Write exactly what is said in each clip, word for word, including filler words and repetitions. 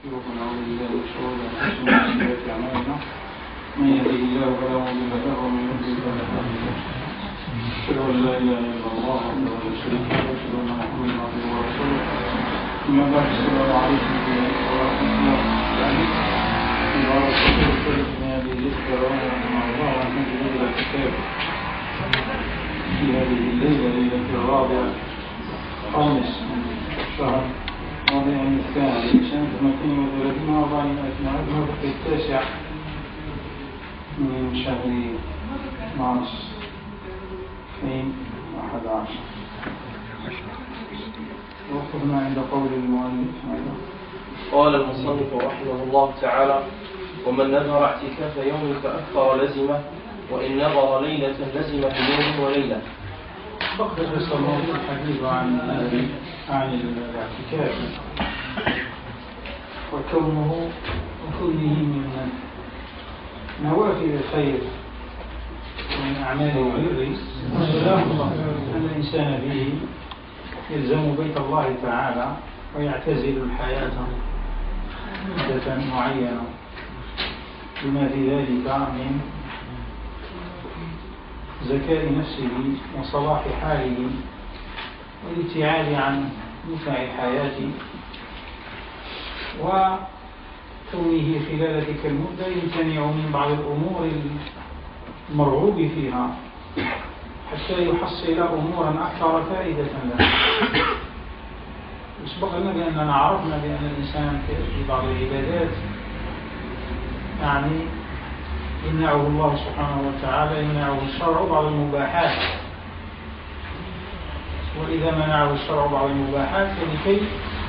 ونعوذ بالله من شرور انفسنا ومن سيئات اعمالنا من يهده الله فلا مضل له ومن يضلل فلا هادي له اشهد ان لا اله الا الله وحده لا شريك له واشهد ان محمدا عبده ورسوله اما بعد السلام عليكم ورحمه الله وبركاته. بارك الله فيكم في هذه الذكرى ورحمه الله عنكم بهذا الكتاب في هذه الليله ليله الرابعه خامس من شهر ربيع الثاني سنة اثنين وثلاثين وأربعمائة في التاسع من شهر مارس ألفين وأحد عشر. وقفنا عند قول المؤلف. قال المصنف رحمه الله تعالى: ومن نذر اعتكاف يوم فأكثر لزمه، وإن نذر ليلة لزمه يوم وليلة. فقد استمر الحديث عن عن الاعتكاف وكونه وكله من نوافل الخير ومن أعمال البر أن الإنسان فيه يلزم بيت الله تعالى ويعتزل الحياة مدة معينة بما في ذلك من زكاة نفسه وصلاح حاله والابتعاد عن متع الحياة وكونه خلال تلك المدة يمتنع من بعض الأمور المرغوب فيها حتى يحصل أمورا أكثر فائدة له. سبق لنا بأننا عرفنا بأن الإنسان في بعض العبادات يعني يمنعه الله سبحانه وتعالى يمنعه الشرع بعض المباحات، وإذا منعه الشرع بعض المباحات فلكي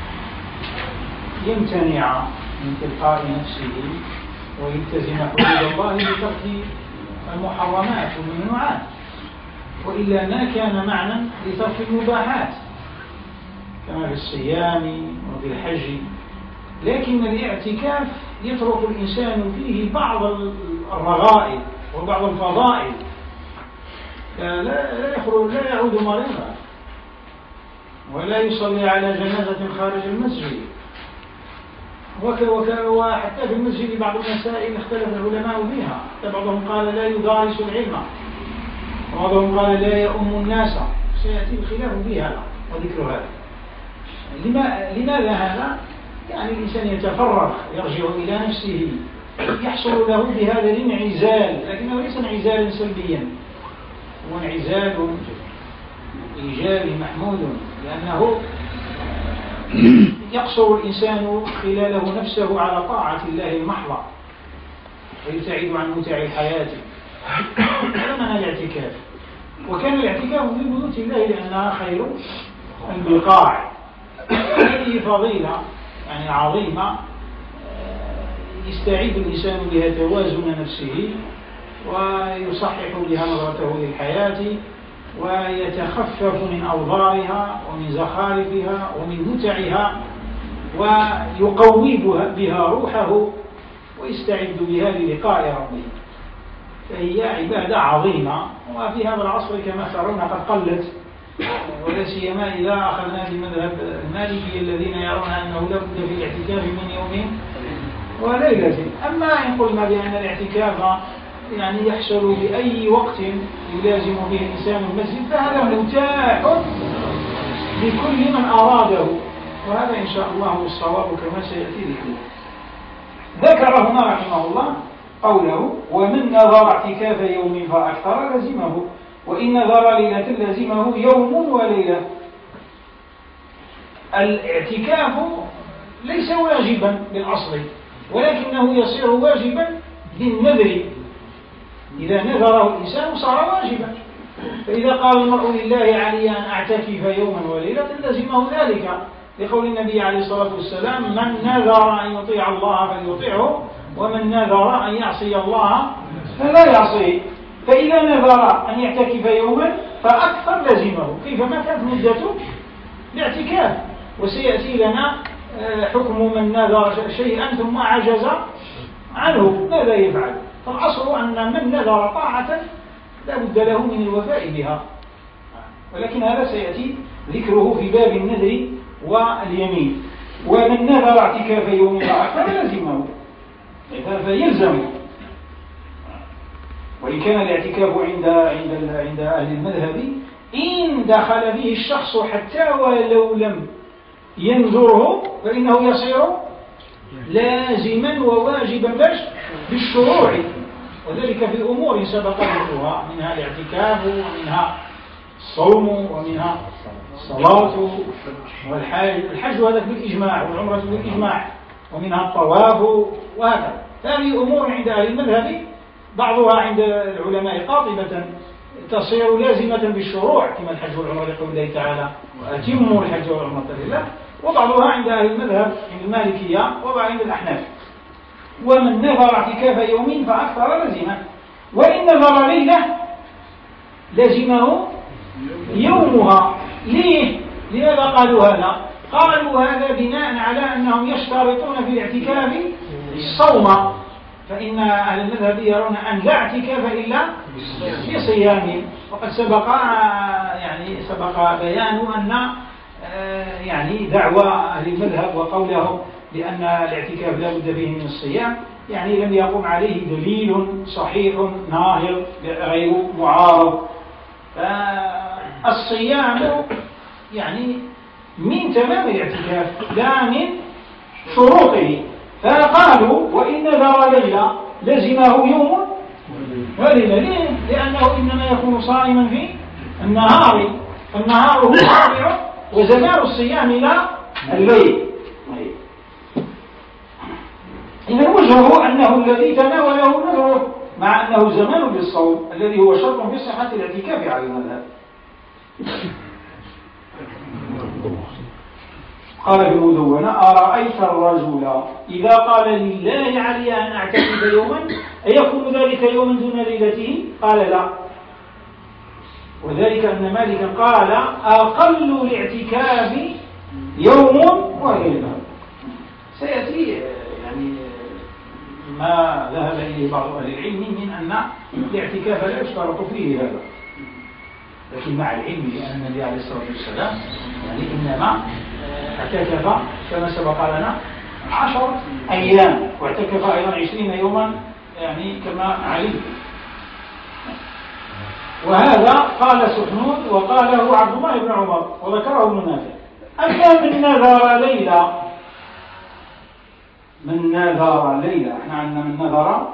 يمتنع من تلقاء نفسه ويلتزم حدود الله بترك المحرمات والممنوعات، وإلا ما كان معنى لترك المباحات كما في الصيام وفي الحج. لكن الاعتكاف يترك الإنسان فيه بعض الرغائب وبعض الفضائل، لا لا يخرج لا يعود مريضا ولا يصلي على جنازة خارج المسجد، وحتى في المسجد بعض المسائل اختلف العلماء فيها، حتى بعضهم قال لا يدارس العلم وبعضهم قال لا يؤم الناس، سيأتي الخلاف فيها وذكر هذا. لماذا هذا؟ يعني الإنسان يتفرغ يرجع إلى نفسه يحصل له بهذا الانعزال، لكنه ليس انعزالا سلبيا، هو انعزال إيجابي محمود، لأنه يقصر الإنسان خلاله نفسه على طاعة الله المحضة ويبتعد عن متع الحياة. هذا معنى الاعتكاف. وكان الاعتكاف في بيوت الله لأنها خير البقاع. هذه فضيلة يعني عظيمة يستعيد الإنسان بها توازن نفسه ويصحح بها نظرته للحياة ويتخفف من أوضارها ومن زخارفها ومن متعها ويقوي بها روحه ويستعد بها للقاء ربه. فهي عبادة عظيمة، وفي هذا العصر كما ترون قد قلت، ولا سيما إذا أخذنا بمذهب المالكي الذين يرون أنه لا بد في الاعتكاف من يوم وليلة. أما إن قلنا بأن الاعتكاف يعني يحصل بأي وقت يلازم به الإنسان المسجد فهذا متاح لكل من أراده، وهذا إن شاء الله الصواب كما سيأتي ذكره. ذكر هنا رحمه الله قوله: ومن نذر اعتكاف يوم فأكثر لزمه، وإن نذر ليلة لزمه يوم وليلة. الاعتكاف ليس واجبا بالأصل، ولكنه يصير واجبا بالنذر. إذا نذره الإنسان صار واجبا، فإذا قال المرء لله علي أن أعتكف يوما وليلة لزمه ذلك، لقول النبي عليه الصلاة والسلام: من نذر أن يطيع الله فليطيعه، ومن نذر أن يعصي الله فلا يعصيه. فإذا نذر أن يعتكف يوما فأكثر لزمه، كيفما كانت مدة الاعتكاف. وسيأتي لنا حكم من نذر شيئا ثم عجز عنه ماذا يفعل. فالأصل أن من نذر طاعة لا بد له من الوفاء بها، ولكن هذا سيأتي ذكره في باب النذر واليمين. ومن نذر اعتكاف يوم فأكثر لزمه، فيلزم. وإن كان الاعتكاف عند عند عند أهل المذهب إن دخل به الشخص حتى ولو لم ينذره فإنه يصير لازما وواجبا باش بالشروع، وذلك في أمور سبق ذكرها، منها الاعتكاف ومنها الصوم ومنها الصلاة والحج، الحج هذا بالإجماع والعمرة بالإجماع، ومنها الطواف وهكذا. هذه أمور عند أهل المذهب بعضها عند العلماء قاطبة تصير لازمة بالشروع كما الحج والعمرة لقول الله تعالى وأتموا الحج والعمرة لله، وبعضها عند أهل المذهب عند المالكية وعند الأحناف. ومن نذر اعتكاف يوم فأكثر لزمه، وإن نذر ليلة لزمه يومها. ليه؟ لماذا قالوا هذا؟ قالوا هذا بناء على أنهم يشترطون في الاعتكاف الصوم، فإن أهل المذهب يرون أن لا اعتكاف إلا في صيام. وقد سبق يعني سبق بيان أن يعني دعوى أهل المذهب وقولهم بأن الاعتكاف لا بد فيه من الصيام يعني لم يقم عليه دليل صحيح ناهض غير معارض. الصيام يعني من تمام الاعتكاف لا من شروطه، فقالوا وإن نذر ليلة لزمه يوم وليلة. ليه؟ لأنه إنما يكون صائما في النهار، النهار هو الرابع وزمان الصيام لا الليل. إذا وجهه أنه الذي تناوله نذره مع أنه زمان للصوم الذي هو شرط في صحة الاعتكاف على المذهب. قال ابن مدونة أرأيت الرجل إذا قال لله علي أن أعتكف يوما أيكون ذلك يوما دون ليلته؟ قال لا، وذلك أن مالكا قال أقل الاعتكاف يوم وليلة. سيأتي يعني ما ذهب إليه بعض أهل العلم من أن الاعتكاف لا يشترط فيه هذا، لكن مع العلم بأن النبي عليه الصلاة والسلام يعني إنما اعتكف كما سبق لنا عشر أيام، واعتكف أيضا عشرين يوما يعني كما علم. وهذا قال سحنون وقاله عبد الله بن عمر وذكره ابن نافع. أما من نذر ليلة، من نذر ليلة احنا عندنا من نذر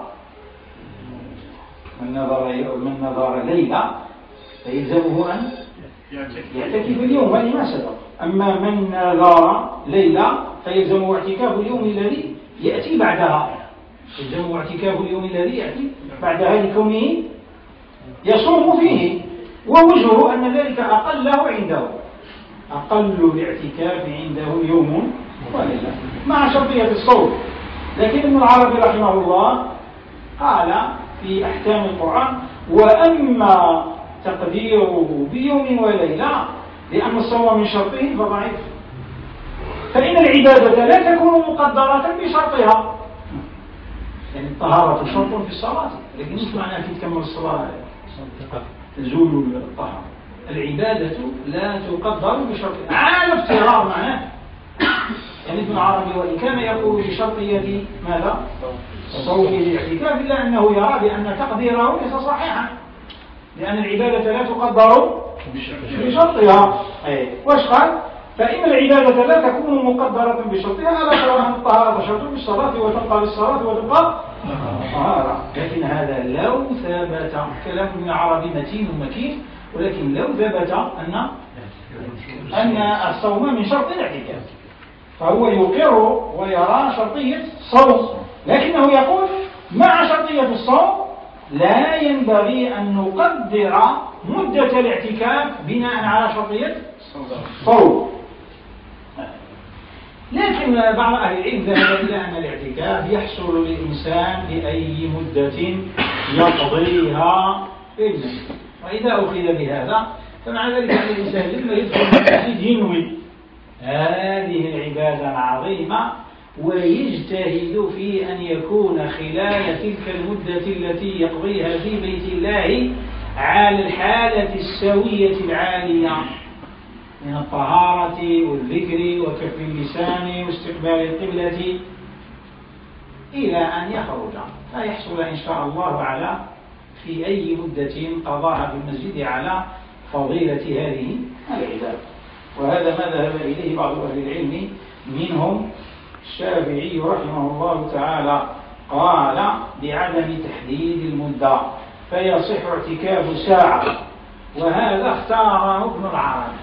من نذر من نذر ليلة فيلزمه أن يعتكف اليوم، هذه ما سبق. أما من نذر ليلة فيلزمه اعتكاف اليوم الذي يأتي بعدها، يلزمه اعتكاف اليوم الذي يأتي بعدها لكونه يصوم فيه. ووجهه أن ذلك أقله عنده، أقل الاعتكاف عنده يوم وليلة مع شرطية الصوم. لكن ابن العربي رحمه الله قال في أحكام القرآن وأما تقديره بيوم وليلة لأن الصوم من شرطه فضعيف، فإن العبادة لا تكون مقدرة بشرطها، يعني الطهارة شرط في الصلاة، لكن مش معنى في تكمل الصلاة تزول الطهارة. العبادة لا تقدر بشرطها على افتراض معناه. يعني ابن عربي وإن كان يقول بشرطية ماذا؟ الصوم الاعتكاف، إلا أنه يرى بأن تقديره ليس صحيحا، لأن العبادة لا تقدر بشرطها. واش قال؟ فإن العبادة لا تكون مقدرة بشرطها، ألا ترى أن الطهارة شرط بالصلاة وتبقى للصلاة وتبقى طهارة. لكن هذا لو ثبت، كلام ابن عربي متين مكين، ولكن لو ثبت أن أن الصوم من شرط الاعتكاف فهو يقر ويرى شرطية الصوم، لكنه يقول مع شرطية الصوم لا ينبغي أن نقدر مدة الاعتكاف بناء على شرطية الصوم. لكن بعض أهل العلم ذهب إلى أن الاعتكاف يحصل للإنسان بأي مدة يقضيها في المسجد، وإذا أخذ بهذا فمعنى ذلك أن الإنسان لما يدخل المسجد ينوي هذه العبادة العظيمة ويجتهد في أن يكون خلال تلك المدة التي يقضيها في بيت الله على الحالة السوية العالية، من الطهارة والذكر وكف اللسان واستقبال القبلة إلى أن يخرج فيحصل إن شاء الله على في أي مدة قضاها في المسجد على فضيلة هذه العبادة. وهذا ما ذهب إليه بعض أهل العلم منهم الشافعي رحمه الله تعالى قال بعدم تحديد المدة فيصح اعتكاف ساعة، وهذا اختاره ابن العربي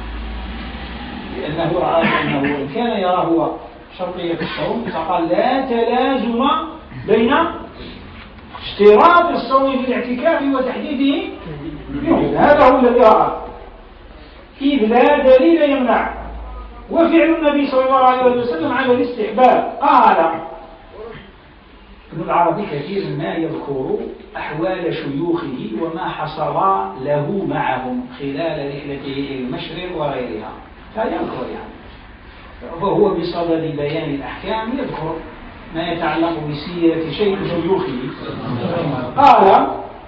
لأنه رأى أنه إن كان يرى هو شرطية الصوم فقال لا تلازم بين اشتراط الصوم في الاعتكاف وتحديده يوم، هذا هو الذي رأى إذ لا دليل يمنع، وفعل النبي صلى الله عليه وسلم على الاستحباب. قال ابن العربي كثير ما يذكر أحوال شيوخه وما حصل له معهم خلال رحلته إلى المشرق وغيرها فيذكر يعني، وهو بصدد بيان الأحكام يذكر ما يتعلق بسيرة شيخ شيوخه. قال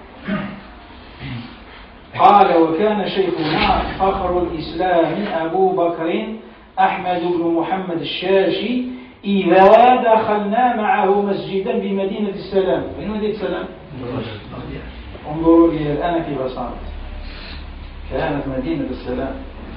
قال وكان شيخنا فخر الإسلام أبو بكر أحمد بن محمد الشاشي إذا دخلنا معه مسجدا بمدينة السلام. وين مدينة السلام؟ انظروا إلى الآن كيف صارت، كانت مدينة السلام.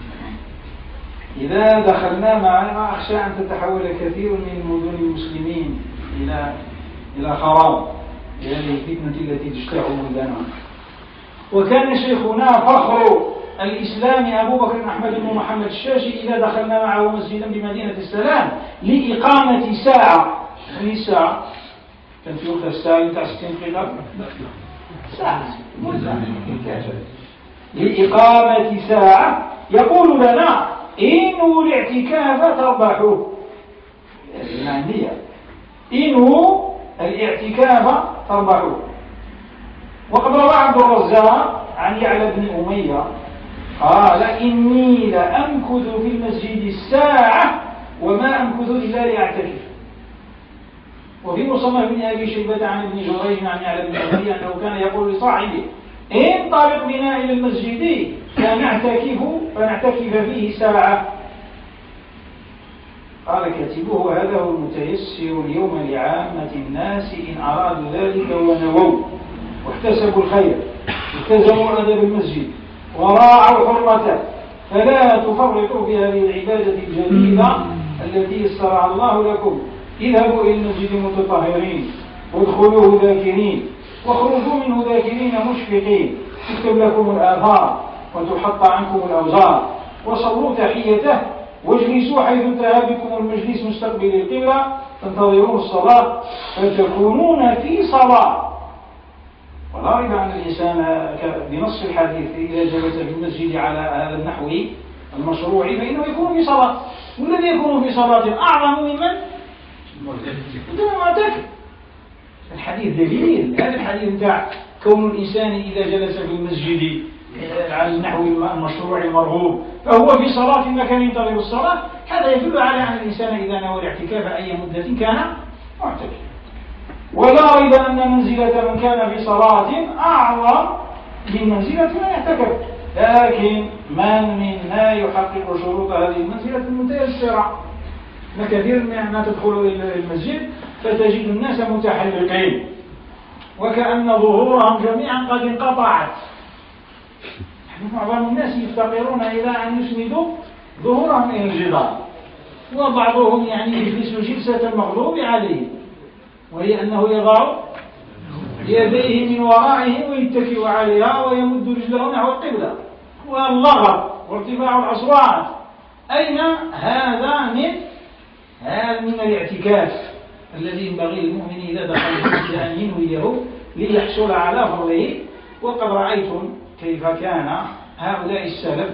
إذا دخلنا معه أخشى أن تتحول كثير من مدن المسلمين إلى إلى خراب لهذه الفتنة التي تجتاح بلدانها. وكان شيخنا فخر الإسلام أبو بكر أحمد بن محمد الشاشي إذا دخلنا معه مسجدا بمدينة السلام لإقامة ساعة. من الساعة؟ كان في وقت الساعة بتاع ستين دقيقة ساعة لإقامة ساعة يقول لنا إنوا الاعتكاف تربحوا، يعني إنوا الاعتكاف تربحوا. وقد روى عبد الرزاق عن يعلى بن أمية قال إني لأمكث في المسجد الساعة وما أمكث إلا لأعتكف. وفي مصنف بن أبي شيبة عن ابن جريج عن يعلى بن أمية أنه كان يقول لصاحبه انطلق بنا إلى المسجد فنعتكف فنعتكف فيه ساعة. قال كاتبه هذا هو المتيسر اليوم لعامة الناس إن أرادوا ذلك ونووا واحتسبوا الخير التزموا أدب المسجد وراعوا حرمته، فلا تفرطوا في هذه العبادة الجليلة التي يسرها الله لكم. اذهبوا إلى المسجد متطهرين وادخلوه ذاكرين واخرجوا منه ذاكرين مشفقين، تكتب لكم الآثار وتحط عنكم الأوزار، وصلوا تحيته واجلسوا حيث انتهى بكم المجلس مستقبل القبلة، تنتظرون الصلاة فتكونون في صلاة. ولا ريب أن الإنسان بنص الحديث إذا جلس في المسجد على هذا النحو المشروع فإنه يكون في صلاة، والذي يكون في صلاة أعظم ممن معتكف. الحديث دليل، هذا الحديث بتاع كون الإنسان إذا جلس في المسجد على النحو المشروع المرغوب فهو في صلاة في مكان ينتظر الصلاة، هذا يدل على أن الإنسان إذا نوى الاعتكاف أي مدة كان معتكف. ولا ريب أن منزلة من كان في صلاة أعظم من منزلة من يعتكف، لكن من منا يحقق شروط هذه المنزلة المتيسرة؟ كثير ما تدخل إلى المسجد فتجد الناس متحلقين وكأن ظهورهم جميعا قد انقطعت. معظم الناس يفتقرون إلى أن يسندوا ظهورهم إلى الجدار، وبعضهم يعني يجلس جلسة المغلوب عليه وهي أنه يضع يديه من ورائه ويتكئ عليها ويمد رجله نحو القبلة، واللغط وارتفاع الأصوات. أين هذا من هذا من الاعتكاف الذي ينبغي للمؤمن إذا دخل المسجد أن ينويه ليحصل على فضله؟ وقد رأيتم كيف كان هؤلاء السلف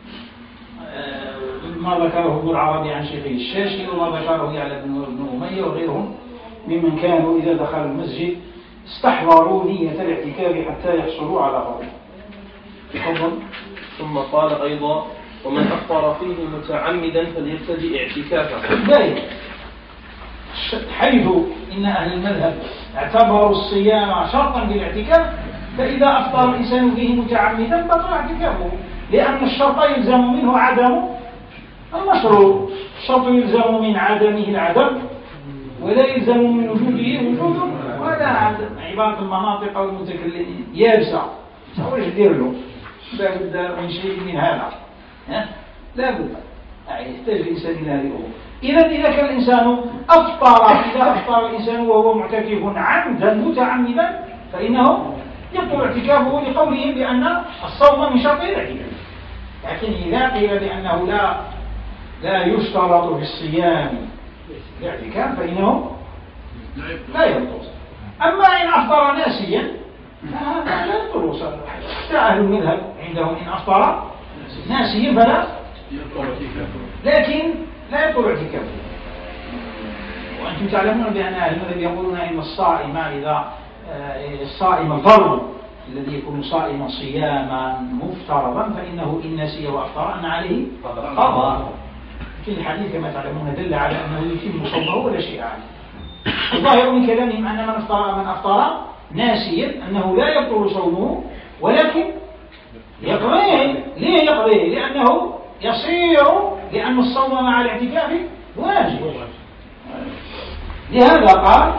ما ذكره ابن العربي عن شيخه الشاشي وما ذكره يعلى بن أمية وغيرهم ممن كانوا إذا دخلوا المسجد استحضروا نية الاعتكاف حتى يحصلوا على فضله. ثم قال أيضا ومن أفطر فيه متعمدا فليبتدئ اعتكافه. ذلك حيث إن أهل المذهب اعتبروا الصيام شرطا للاعتكاف، فإذا أفطر الإنسان فيه متعمدا بطل اعتكافه، لأن الشرط يلزم منه عدم المشروط. الشرط يلزم من عدمه العدم ولا يلزم من وجوده وجود ولا عدم. عبارة المناطق أو المتكلمين يابسة، واش دير له؟ لا بد من شيء من هذا، لا بد، يحتاج الإنسان إلى هذه الأمور. إذا إذا كان الإنسان أفطر إذا أفطر الإنسان وهو معتكف عمدا متعمدا فإنه يبطل اعتكافه لقولهم بأن الصوم من شرط الاعتكاف. لكن إذا قيل بأنه لا لا يشترط في الصيام الاعتكاف فإنه لا يبطل. أما إن أفطر ناسيا فهذا لا يبطل صلاته. حتى أهل المذهب عندهم إن أفطر ناسيا فلا، لكن لا يبطل اعتكافه. وأنتم تعلمون بأن أهل المذهب يقولون إن الصائم إذا الصائم الفرد الذي يكون صائما صياما مفترضا فإنه إن نسي وأفطر أن عليه قضاء. في الحديث كما تعلمون دل على أنه يتم صومه ولا شيء عليه. الظاهر من كلامهم أن من أفطر من أفطر ناسيا أنه لا يبطل صومه ولكن يقضيه. ليه يقضيه؟ لأنه يصير لأن الصوم مع الاعتكاف واجب. لهذا قال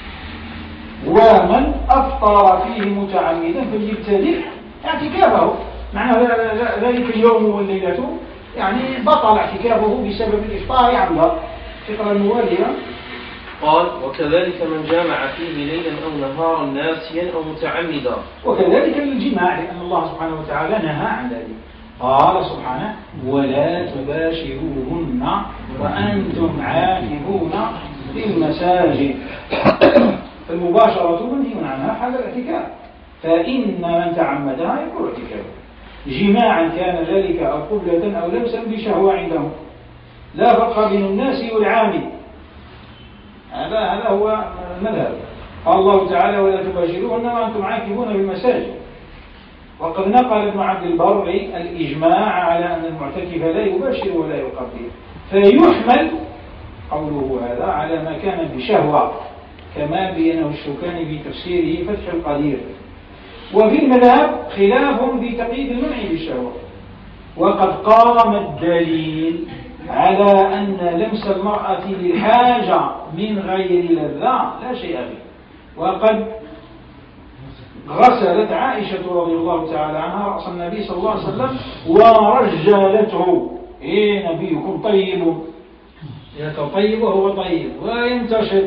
ومن أفطر فيه متعمدا فليبتدئ اعتكافه. معنى ذلك اليوم والليلة يعني بطل اعتكافه بسبب الإفطار عمدا. فقرة الموالية قال وكذلك من جامع فيه ليلا أو نهارا ناسيا أو متعمدا. وكذلك الجماع لأن الله سبحانه وتعالى نهى عن ذلك. قال سبحانه ولا تباشروهن وأنتم عاكفون في المساجد. فالمباشرة منهي عنها حال الاعتكاف، فإن من تعمدها يكون اعتكافه جماعا كان ذلك أو قبلة أو لمسا بشهوة عندهم. لا فرق بين الناس والعامل. هذا هذا هو المذهب. قال الله تعالى ولا تباشروهن وأنتم عاكفون في المساجد. وقد نقل ابن عبد البر الإجماع على أن المعتكف لا يباشر ولا يقبل، فيحمل قوله هذا على ما كان بشهوة كما بينه الشوكاني في تفسيره فتح القدير. وفي المذهب خلاف في تقييد المنع بالشهوة. وقد قام الدليل على أن لمس المرأة للحاجة من غير لذة لا شيء فيه. وقد غسلت عائشة رضي الله تعالى عنها رأس النبي صلى الله عليه وسلم ورجلته. إيه نبيكم طيب يتطيب وهو طيب وينتشط.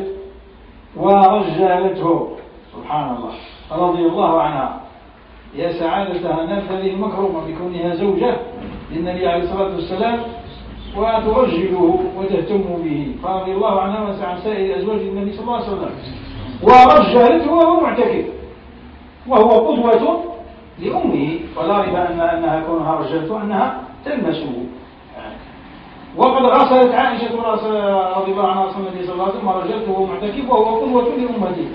ورجلته سبحان الله رضي الله عنها. يا سعادة نفس هذه المكرمة بكونها زوجة للنبي عليه الصلاة والسلام وترجله وتهتم به فرضي الله عنها وعن سائر أزواج النبي صلى الله عليه وسلم. ورجلته وهو معتكف وهو قدوة لأمه ولا ريب أن أنها كونها رجلته أنها تلمسه. وقد غسلت عائشة رضي الله عنها رسول النبي صلى الله عليه وسلم ورجلته وهو معتكف وهو قدوة لأمته.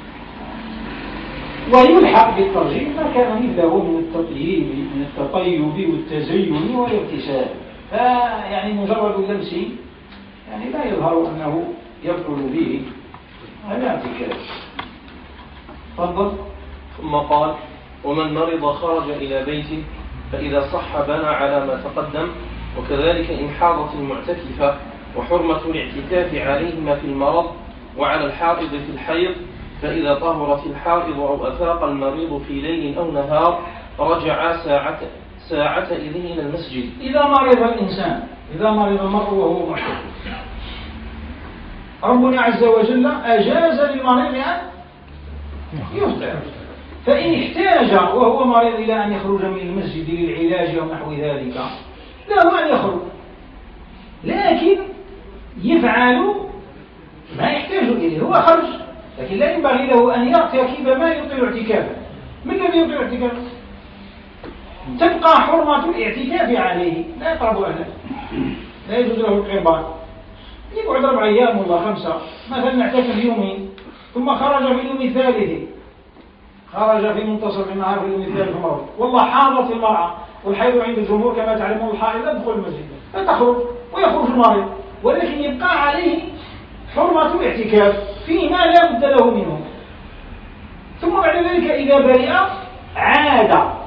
ويلحق بالترجيح ما كان مثله من التطيب من التطيب والتزين والابتسام. فيعني مجرد اللمس يعني لا يظهر أنه يبطل به هذا اعتكاف. تفضل. ثم قال ومن مرض خرج إلى بيته فإذا صح بنى على ما تقدم. وكذلك إن حاضت المعتكفة وحرمة الاعتكاف عليهما في المرض وعلى الحائض في الحيض. فإذا طهرت الحائض أو أفاق المريض في ليل أو نهار رجع ساعة ساعة إذن إلى المسجد. إذا مرض الإنسان إذا مرض المرء وهو معتكف ربنا عز وجل أجاز للمريض أن يفطر. فإن احتاج وهو مريض إلى أن يخرج من المسجد للعلاج أو نحو ذلك له أن يخرج، لكن يفعل ما يحتاج إليه. هو خرج لكن لا ينبغي له أن يرتكب ما يبطل اعتكافه. من الذي يبطل اعتكافه؟ تبقى حرمة الاعتكاف عليه لا يقرب أهله، لا يجوز له القربان. يقعد أربع أيام ولا خمسة مثلا اعتكف يومين ثم خرج في اليوم الثالث خرج في منتصف النهار في اليوم الثالث مرة والله حاضت المرأة والحيض عند الجمهور كما تعلمون الحائض لا تدخل المسجد لا تخرج ويخرج المريض ولكن يبقى عليه حرمة الاعتكاف فيما لا بد له منه. ثم بعد ذلك إذا برئ عاد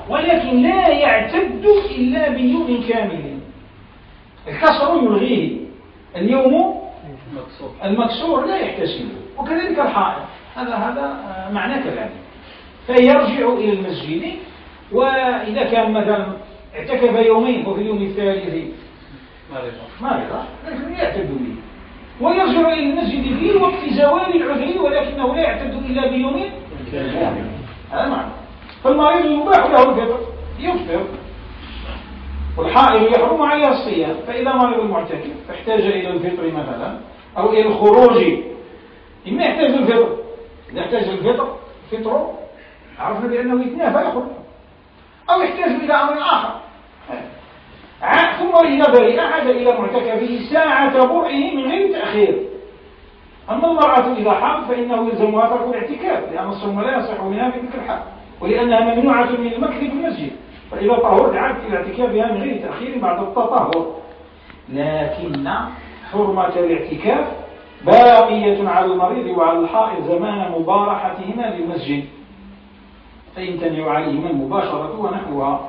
ولكن لا يعتد إلا بيوم كامل. الكسر يلغيه، اليوم المكسور لا يحتسب، وكذلك الحائط. هذا هذا معنى كلامه. فيرجع إلى المسجد، وإذا كان مثلا اعتكف يومين وفي اليوم الثالث مرض لكن يعتد به، ويرجع إلى المسجد في وقت زوال العذر، ولكنه لا يعتد إلا بيوم كامل. هذا معنى. فالمريض يباح له الفطر يفطر، والحائض يحرم عليها الصيام. فإذا مرض المعتكف فاحتاج إلى الفطر مثلا أو إلى الخروج، إما يحتاج الفطر، إذا احتاج الفطر فطره عرفنا بأنه يتنافى يخرج، أو يحتاج إلى أمر آخر. ثم إذا برئ عاد إلى معتكفه ساعة برئه من غير تأخير. أما المرأة إذا حاض فإنه يلزمها ترك الاعتكاف، لأن الصوم لا يصح منها في تلك الحال، ولأنها ممنوعة من المكث في المسجد، فإذا طهرت عادت إلى اعتكافها من غير تأخير بعد التطهر. لكن حرمة الاعتكاف باقية على المريض وعلى الحائض زمان مبارحتهما للمسجد، فيمتنع عليهما المباشرة ونحوها،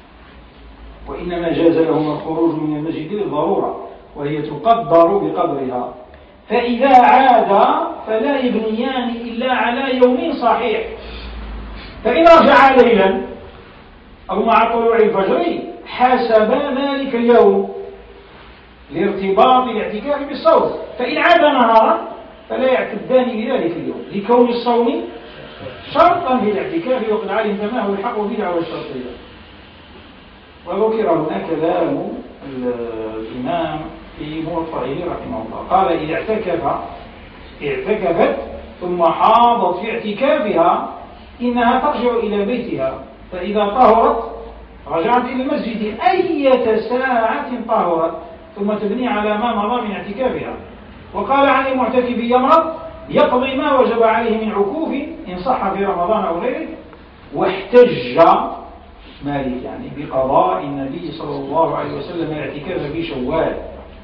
وإنما جاز لهما الخروج من المسجد للضرورة، وهي تقدر بقدرها. فإذا عادا فلا يبنيان إلا على يوم صحيح، فإن رجعا ليلا أو مع طلوع الفجر حسبا ذلك اليوم لارتباط الاعتكاف بالصوم، فإن عاد نهارا فلا يعتدان بذلك اليوم لكون الصوم شرطا في الاعتكاف، وقد علمت ما هو الحق بدعوى الشرطية. وذكر هنا كلام الإمام في موطئه رحمه الله، قال إذا اعتكف اعتكفت ثم حاضت في اعتكافها إنها ترجع إلى بيتها، فإذا طهرت رجعت إلى المسجد أية ساعة طهرت، ثم تبني على ما مضى من اعتكافها. وقال عن المعتكف يمرض يقضي ما وجب عليه من عكوف إن صح في رمضان أو غيره. واحتج مالك يعني بقضاء النبي صلى الله عليه وسلم الاعتكاف في شوال،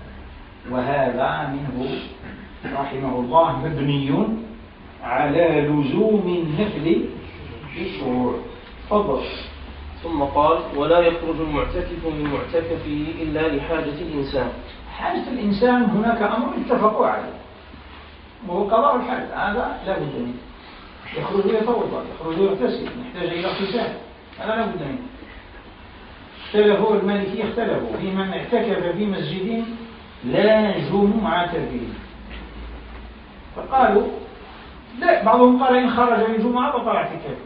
وهذا منه رحمه الله مبني على لزوم النفل في الشروع. تفضل. ثم قال ولا يخرج المعتكف من معتكفه إلا لحاجة الإنسان. حاجة الإنسان هناك أمر اتفقوا عليه وهو قضاء الحاجة، هذا لا بد منه. يخرج يتوضأ، يخرج يغتسل، يحتاج إلى اغتسال، هذا لا بد منه. اختلفوا المالكية اختلفوا في من اعتكف في مسجد لا جمعة فيه، فقالوا لا، بعضهم قال إن خرج الجمعة بطل اعتكافه،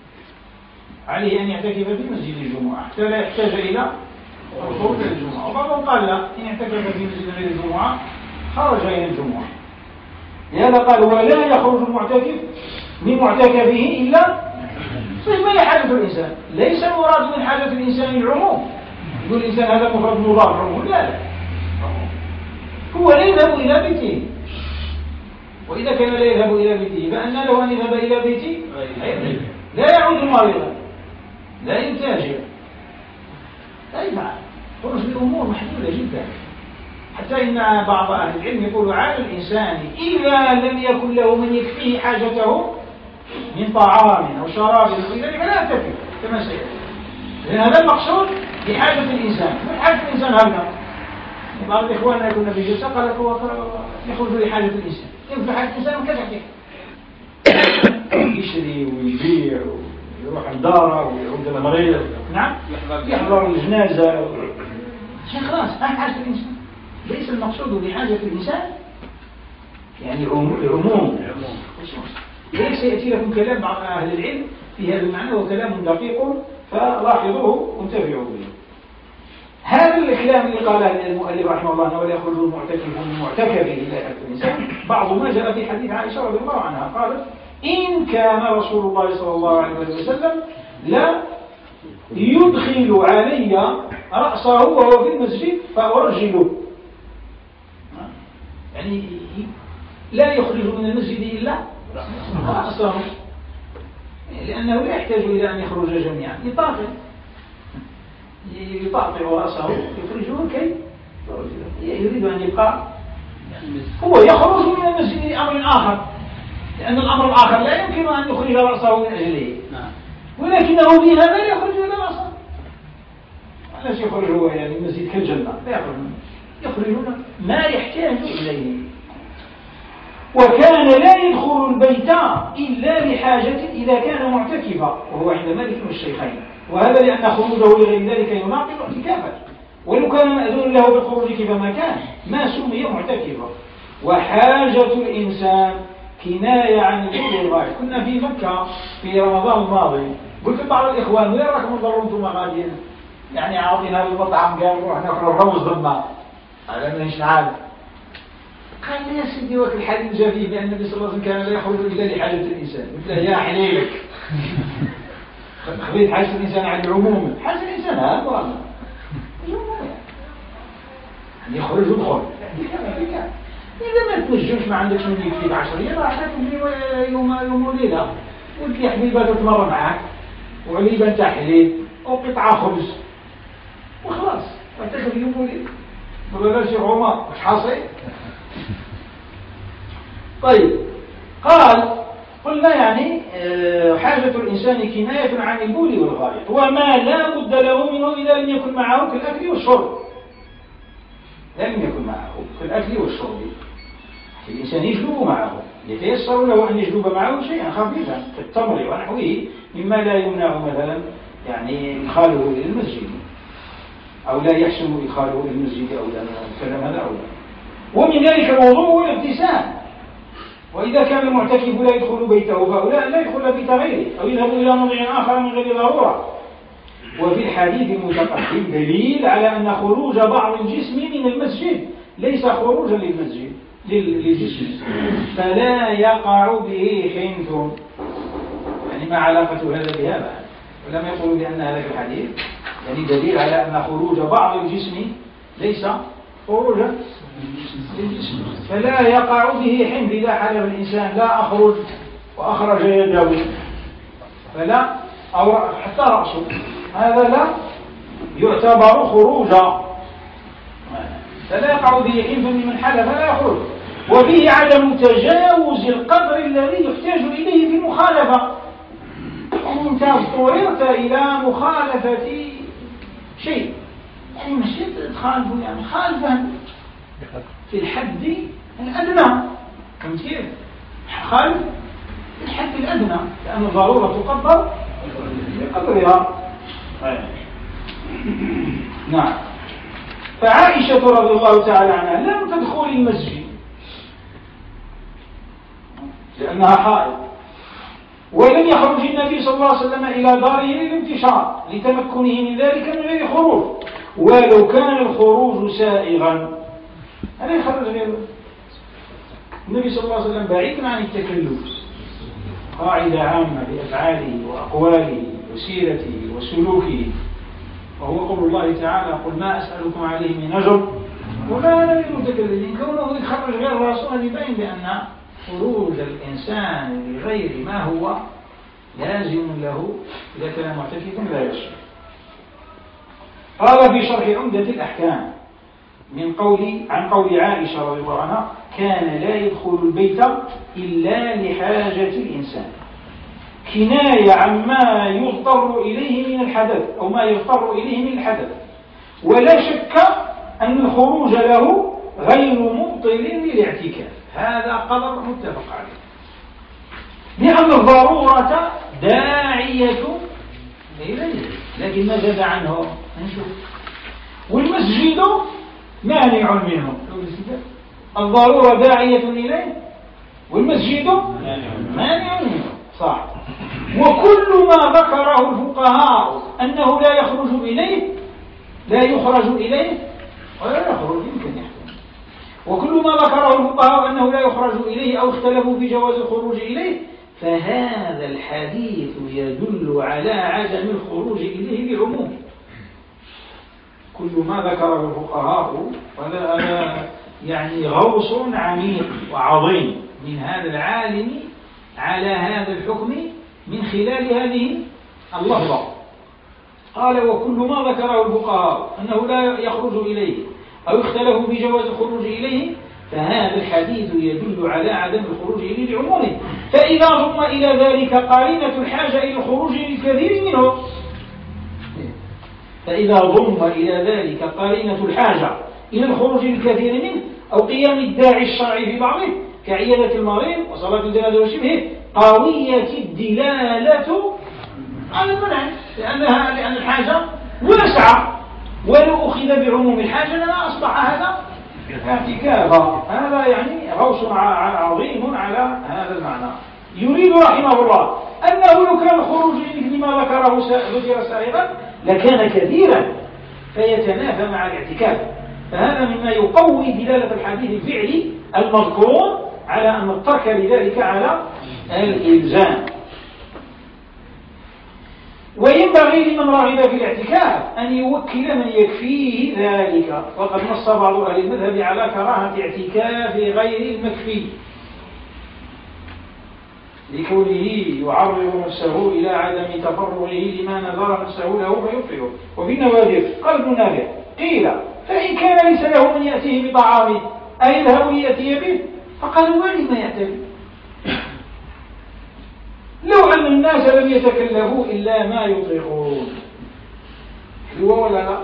عليه أن يعتكف في مسجد الجمعة حتى لا يحتاج إلى الخروج إلى الجمعة. وبعضهم قال لا، إن اعتكف في مسجد غير الجمعة خرج إلى الجمعة. لهذا قال ولا يخرج المعتكف من معتكفه إلا طيب ما هي حاجة الإنسان؟ ليس المراد من حاجة الإنسان العموم، يقول الإنسان هذا مفرد مضاف عموم، لا لا، هو لا يذهب إلى بيته، وإذا كان لا يذهب إلى بيته فأن له أن يذهب إلى بيته لا يعود مريضا، لا ينتاجر، لا يفعل. خرج بأمور محدودة جدا، حتى إن بعض أهل العلم يقول على الإنسان إذا لم يكن له من يكفيه حاجته من طعام أو شراب أو ذلك لا يكفي كما سيأتي، لأن هذا المقصود بحاجة الإنسان. من حاجة الإنسان هذا بعض الإخوان يكون في جلسة قال يخرج لحاجة الإنسان، ينفع حاجة الإنسان كذا يشري ويبيع ويروح الدارة ويعود المريض، نعم يحضر الجنازة، شيء خلاص هذا حاجة الإنسان. ليس المقصود بحاجة الإنسان يعني العموم، ليس يأتي لكم كلام بعض أهل العلم في هذا المعنى، وكلام دقيق فلاحظوه وانتبعوا به. هذا الكلام اللي قاله المؤلف رحمه الله ولا يخرج المعتكف من معتكفه إلا حاجة الإنسان، بعض ما جاء في حديث عائشة رضي الله عنها قالت إن كان رسول الله صلى الله عليه وسلم لا يدخل علي رأسه وهو في المسجد فأرجله، يعني لا يخرج من المسجد إلا رأسه، لأنه لا يحتاج إلى أن يخرج جميعا، يطاطئ يطاطئ رأسه يخرجه كي يريد أن يبقى هو يخرج من المسجد لأمر آخر، لأن الأمر الآخر لا يمكن أن يخرج رأسه من أجله، ولكنه في هذا لا يخرج إلى الأصل. علاش يخرج هو يعني المسجد كالجنة؟ لا يخرج، يخرجون ما يحتاج إليه. وكان لا يدخل البيت إلا لحاجة إذا كان معتكفا، وهو عند مالك والشيخين، وهذا لأن خروجه لغير ذلك يناقض اعتكافه، ولو كان مأذون له بالخروج كيفما كان ما سمي معتكفا. وحاجة الإنسان كناية عن البول والغائط. كنا في مكة في رمضان الماضي، قلت لبعض الإخوان وين راكم تضروا انتم غاديين؟ يعني عاطينا المطعم قال روح ناكل الروز ضمنا على ماهيش نعاد. قال لي يا سيدي وك الحديث جاء فيه بأن النبي صلى الله عليه وسلم كان لا يخرج إلا لحاجة الإنسان. قلت له يا حليلك خذيت حاجة الإنسان عن العموم. حاجة الإنسان هذا والله العموم يعني يخرج ودخل. إذا ما تنجمش ما عندكش من يكفيك عشر أيام راح تاكل يوم يوم وليلة، وتلي حبيبة تتمر معك وعليبة تحليب وقطعة خبز وخلاص وتاكل يوم وليلة. ولا شيخ عمر مش حاصل. طيب قال قلنا يعني حاجة الإنسان كناية عن البول والغائط، وما لا بد له منه إذا لم يكن معه في الأكل والشرب. لم يكن معه في الأكل والشرب، الإنسان يجلب معه، يتيسر له أن يجلب معه شيئا خفيفا كالتمر ونحوه مما لا يمنع مثلا يعني إدخاله إلى المسجد أو لا يحسن إدخاله إلى المسجد أو لا نتكلم هذا أو لا. ومن ذلك الوضوء والاغتسال. وإذا كان المعتكف لا يدخل بيته فهؤلاء لا يدخل بيت غيره أو يذهب إلى موضع آخر من غير ضرورة. وفي الحديث المتقدم دليل على أن خروج بعض الجسم من المسجد ليس خروجا للمسجد للجسم، فلا يقع به حنث. يعني ما علاقة هذا بهذا؟ ولم يقولوا بأن هذا في الحديث يعني دليل على أن خروج بعض الجسم ليس خروجا للجسم، فلا يقع به حنث. إذا حلف الإنسان لا أخرج وأخرج يده فلا أو حتى رأسه هذا لا يعتبر خروجا، فلا يقع به حنث لمن حلف لا يخرج. وفيه عدم تجاوز القدر الذي يحتاج إليه في المخالفة. يعني أنت اضطررت إلى مخالفة شيء، يعني مشيت تخالفه يعني خالفه في الحد الأدنى، فهمت كيف؟ خالف في الحد الأدنى لأن الضرورة تقدر بقدرها. نعم. فعائشة رضي الله تعالى عنها لم تدخل المسجد لأنها حائض، ولم يخرج النبي صلى الله عليه وسلم إلى داره للانتشار لتمكنه من ذلك من غير خروج، ولو كان الخروج سائغا هل يخرج غيره؟ النبي صلى الله عليه وسلم بعيد عن التكلف، قاعدة عامة بأفعاله وأقواله وسيرته وسلوكه، وهو قول الله تعالى قل ما أسألكم عليه من أجر وما أنا للمتكلمين. كونه يخرج غير الرسول يبين بأن خروج الإنسان لغير ما هو لازم له إذا كان معتكفا لا يصح. قال في شرح عمدة الأحكام من قول عن قول عائشة رضي الله عنها كان لا يدخل البيت إلا لحاجة الإنسان، كناية عما يضطر إليه من الحدث أو ما يضطر إليه من الحدث، ولا شك أن الخروج له غير مبطل للاعتكاف، هذا قدر متفق عليه، لأن الضرورة داعية إليه. لكن ما زاد عنه نشوف. والمسجد مانع منه، الضرورة داعية إليه والمسجد مانع منه، صح. وكل ما ذكره الفقهاء أنه لا يخرج إليه لا يخرج إليه ولا يخرج يمكن يحكم، وكل ما ذكره الفقهاء أنه لا يخرج إليه أو اختلفوا في جواز الخروج إليه، فهذا الحديث يدل على عدم الخروج إليه بعموم. كل ما ذكره الفقهاء ولا يعني غوص عميق وعظيم من هذا العالم على هذا الحكم من خلال هذه اللفظة. قال وكل ما ذكره الفقهاء أنه لا يخرج إليه أو اختلفوا في جواز الخروج إليه، فهذا الحديث يدل على عدم الخروج إليه لعمومه. فإذا ضم إلى ذلك قرينة الحاجة إلى الخروج للكثير منه فإذا ضم إلى ذلك قرينة الحاجة إلى الخروج للكثير منه أو قيام الداعي الشرعي في بعضه كعيادة المريض وصلاة الجنازة وشبهه قوية الدلالة على المنع لأنها لأن الحاجة واسعة ولو أخذ بعموم الحاجة لما أصبح هذا اعتكافا. هذا يعني غوص عظيم على هذا المعنى. يريد رحمه الله أنه لو كان الخروج مثل ما ذكره ذكر سابقا لكان كثيرا فيتنافى مع الاعتكاف. فهذا مما يقوي دلالة الحديث الفعلي المذكور على أن الترك لذلك على الإلزام. وينبغي لمن رغب في الاعتكاف أن يوكل من يكفيه ذلك. وقد نص بعض أهل المذهب على كراهة اعتكاف غير المكفي لكونه يعرض نفسه إلى عدم تفرغه لما نذر نفسه له فيبطله. وفي النوادر قال ابن نافع قيل فإن كان ليس له من يأتيه بطعامه أيذهب ليأتي به؟ فقالوا ولم يأتي لو أن الناس لم يتكلفوا إلا ما يطيقون. هو ولا لا؟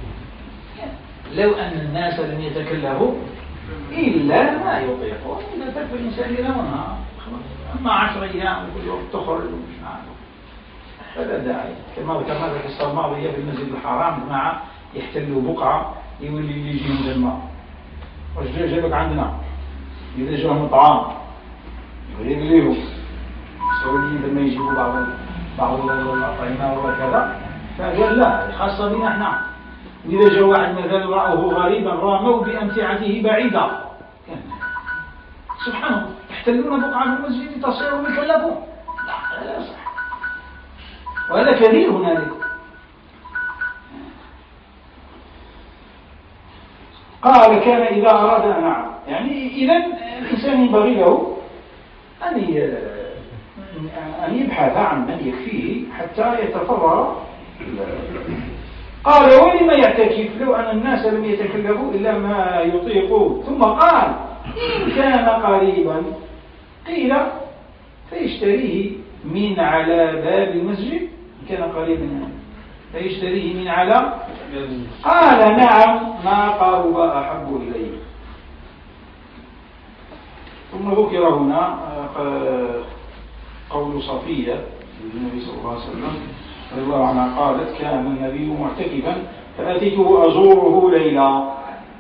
لو أن الناس لم يتكلفوا إلا ما يطيقون إذا تكفي الإنسان إلى منها أما عشر أيام كل يوم تخرج مش عارف فلا داعي. كما ذكرنا في القصة الماضية في المسجد الحرام جماعة يحتلوا بقعة يولي يجيهم الماء واش جابك عندنا إذا جاهم طعام يقول لهم السعوديين لما يجيبوا بعض بعض الأطعمة ولا كذا فقال لا خاصة بنا احنا. وإذا جاء واحد مثلا رأوه غريبا راموا بأمتعته بعيدة سبحان الله يحتلون بقعة في المسجد تصيروا ويكلفون لا لا يصح. وهذا كثير هنالك. قال كان إذا أراد نعم يعني إذا الإنسان ينبغي له أن أن يبحث عن من يكفيه حتى يتفرغ. قال ولما يعتكف لو أن الناس لم يتكلفوا إلا ما يطيقون. ثم قال إن كان قريبا قيل فيشتريه من على باب المسجد. إن كان قريبا فيشتريه من على قال نعم ما قرب أحب إليه. ثم ذكر هنا قول صفية النبي صلى الله عليه وسلم رضي الله عنها قالت كان النبي معتكفا فأتيته أزوره ليلا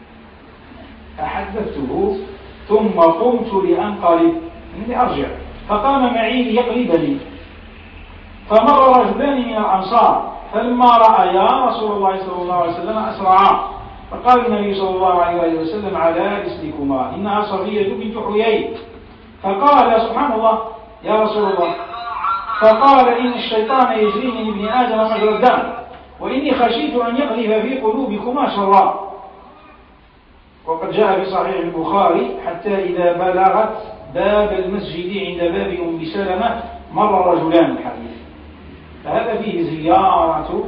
فحدثته ثم قمت لأنقلب إني أرجع فقام معي ليقلبني فمر رجلان من الأنصار فلما رأيا رسول الله صلى الله عليه وسلم أسرعا فقال النبي صلى الله عليه وسلم على رسلكما إنها صفية بنت حيي. فقال سبحان الله يا رسول الله فقال إن الشيطان يجري من ابن آدم مجرى الدم وإني خشيت أن يقذف في قلوبكما شرا. وقد جاء في صحيح البخاري حتى إذا بلغت باب المسجد عند باب أم سلمة مر رجلان الحديث. فهذا فيه زيارة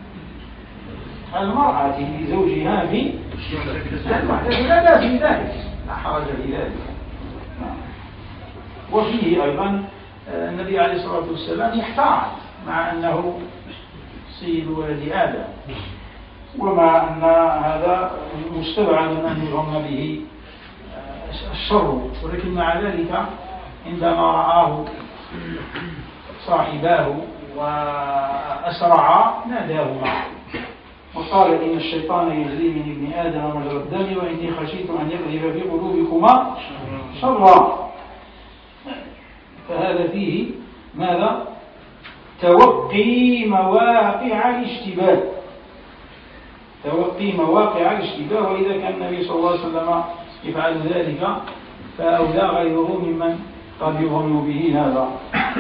المرأة لزوجها في لا لا في ذلك لا حرج في ذلك. وفيه أيضا النبي عليه الصلاة والسلام يحتاط مع أنه سيد ولد آدم ومع أن هذا مستبعد أن يظن به الشر ولكن مع ذلك عندما رآه صاحباه وأسرعا ناداه معه وقال إن الشيطان يجري من ابن آدم مجرى الدم وإني خشيت أن يقذف في قلوبكما شرا. فهذا فيه ماذا؟ توقي مواقع الاشتباه توقي مواقع الاشتباه. وإذا كان النبي صلى الله عليه وسلم يفعل ذلك فأولى غيره ممن قد يظن به هذا.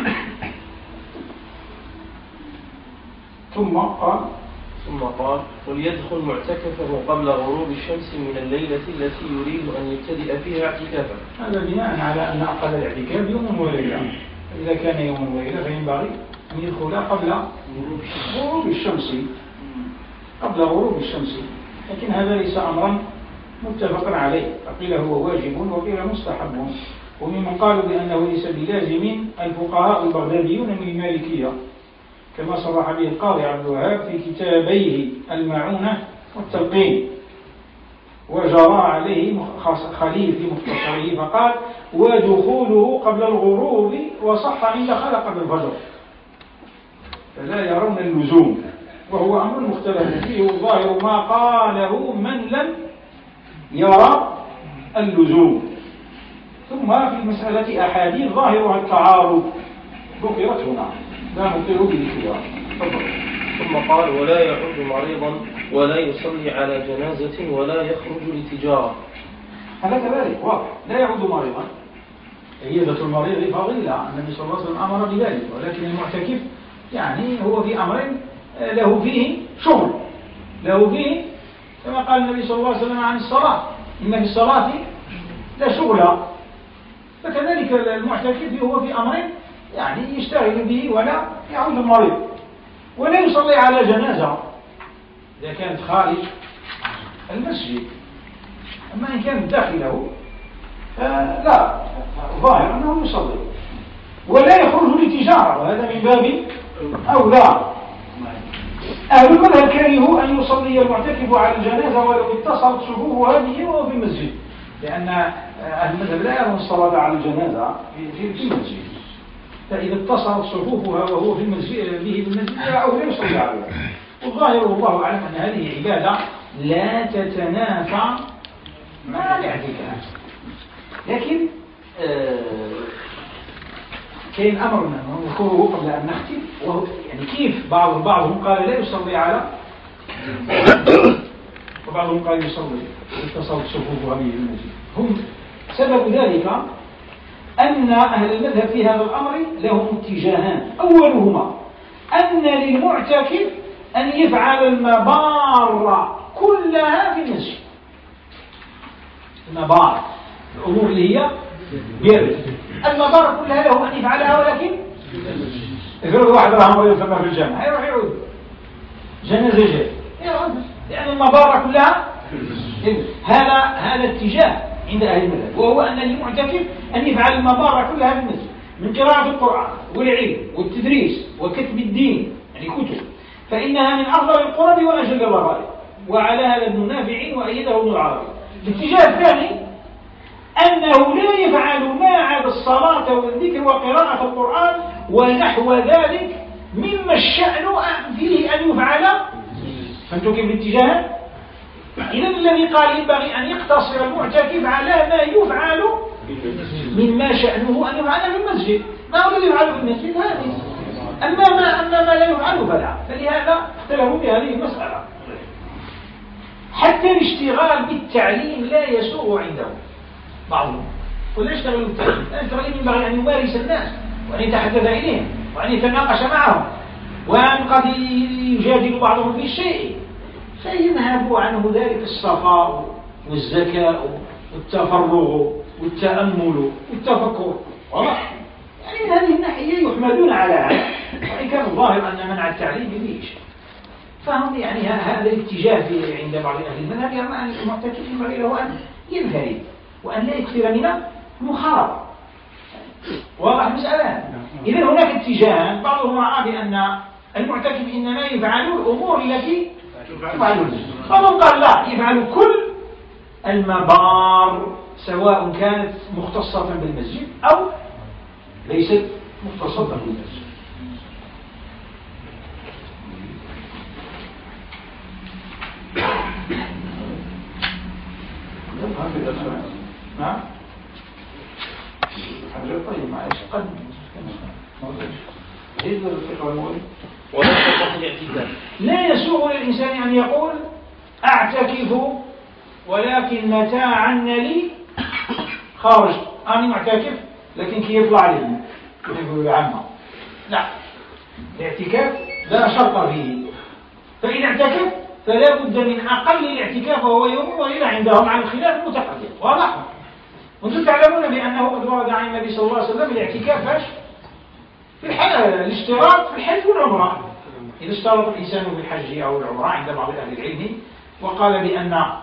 ثم قال ثم قال وليدخل معتكفه قبل غروب الشمس من الليلة التي يريد أن يبتدئ فيها اعتكافا. هذا بناء على أن أقل الاعتكاف يوم وليلة. إذا كان يوم وليلة فينبغي أن يدخل قبل غروب الشمس قبل غروب الشمس. لكن هذا ليس أمرا متفق عليه، فقيل هو واجب وقيل مستحب. وممن قالوا بأنه ليس بلازم الفقهاء البغداديون من المالكية، كما صرح به القاضي عبد الوهاب في كتابيه المعونة والتلقين، وجرى عليه خليل في مختصره فقال: ودخوله قبل الغروب وصح إن دخل قبل الفجر، فلا يرون اللزوم، وهو أمر مختلف فيه، والظاهر ما قاله من لم يرى اللزوم. ثم في المسألة أحاديث ظاهرها التعارض ذكرت هنا، لا نطير بالكبار. ثم قال: ولا يعود مريضا ولا يصلي على جنازة ولا يخرج لتجارة. هذا كذلك واضح، لا يعود مريضا. عيادة المريض فضيلة، النبي صلى الله عليه وسلم أمر بذلك، ولكن المعتكف يعني هو في أمر له فيه شغل، له فيه كما قال النبي صلى الله عليه وسلم عن الصلاة: إن في الصلاة لا شغل. فكذلك المعتكف هو في أمر يعني يشتغل به ولا يعود المريض، ولا يصلي على جنازة إذا كانت خارج المسجد. أما إن كانت داخله لا، ظاهر أنه يصلي، ولا يخرج لتجارة، وهذا من باب أولى. أهل المذهب كرهوا أن يصلي المعتكف على الجنازة ولو اتصلت صفوفها به وهو في المسجد، لأن أهل المذهب لا يرون الصلاة على الجنازة في المسجد، فإذا اتصلت صفوفها وهو في المسجد به في المسجد أو لا يصلي عليها. والظاهر والله أعلم أن هذه عبادة لا تتنافى مع الاعتكاف. لكن آه كاين أمر نذكره قبل أن نختم، وهو يعني كيف بعض بعضهم قال لا يصلي على وبعضهم قال يصلي اتصلت صفوفها به في المسجد. هم سبب ذلك أن أهل المذهب في هذا الأمر لهم اتجاهان. أولهما أن للمعتكف أن يفعل المبار كلها في المسجد. المبار الأمور اللي هي بيرد، المبار كلها له أن يفعلها، ولكن يقول واحد راه مريض في الجامعة يروح يعود جنازة جاي، لأن المبار كلها هذا هذا اتجاه عند أهل المذهب، وهو أن للمعتكف أن يفعل المبار كلها في المسجد، من قراءة القرآن والعلم والتدريس وكتب الدين، يعني كتب، فإنها من أفضل القرب وأجل الرغائب. وعلى هذا ابن نافع وأيده ابن العربي. الاتجاه الثاني أنه لا يفعل ما عدا الصلاة والذكر وقراءة القرآن ونحو ذلك مما الشأن فيه أن يفعل. فهمتوا كيف الاتجاه؟ إذن الذي قال ينبغي أن يقتصر المعتكف على ما يفعل مما شأنه أن يفعل في المسجد. ما هو الذي يفعل في المسجد؟ هذه. أما ما, أما ما لا يفعل فلا. فلهذا اختلفوا بهذه المسألة. حتى الاشتغال بالتعليم لا يسوغ عندهم بعضهم، ولا يشتغل بالتعليم. التعليم ينبغي أن يمارس الناس وأن يتحدث إليهم وأن يتناقش معهم، وأن قد يجادل بعضهم في الشيء، فيذهب عنه ذلك الصفاء والذكاء والتفرغ والتأمل والتفكر. واضح؟ يعني من هذه الناحية يحمدون على هذا، وإن كان الظاهر أن منع التعليم فيه شيء. فهم يعني هذا الاتجاه في عند بعض أهل المذهب يرى أن المعتكف ينبغي له أن ينفرد وأن لا يكثر من المخالطة. واضح المسألة؟ إذن هناك اتجاه، بعضهم رأى بأن المعتكف إنما يفعل الأمور التي يفعل، بعضهم قال لا، يفعل كل المبار سواء كانت مختصة بالمسجد أو ليست مختصة بالمسجد. نعم حاجة طيب معلش قد ايش ذا الفقه المؤلف؟ ولا يصح الاعتكاف. لا يسوغ للإنسان أن يقول أعتكف ولكن متى عن لي خارج، أنا معتكف لكن كي يطلع لي يقول العامة. لا، الاعتكاف لا شرط فيه، فإن اعتكف فلا بد من أقل الاعتكاف وهو يوم، وإلى عندهم عن الخلاف المتقدم. واضح؟ وانتم تعلمون بأنه قد ورد عن النبي صلى الله عليه وسلم الاعتكاف في الحج، الاشتراط في الحج والعمرة. إذا اشترط الإنسان في الحج أو العمرة عند بعض أهل العلم وقال بأن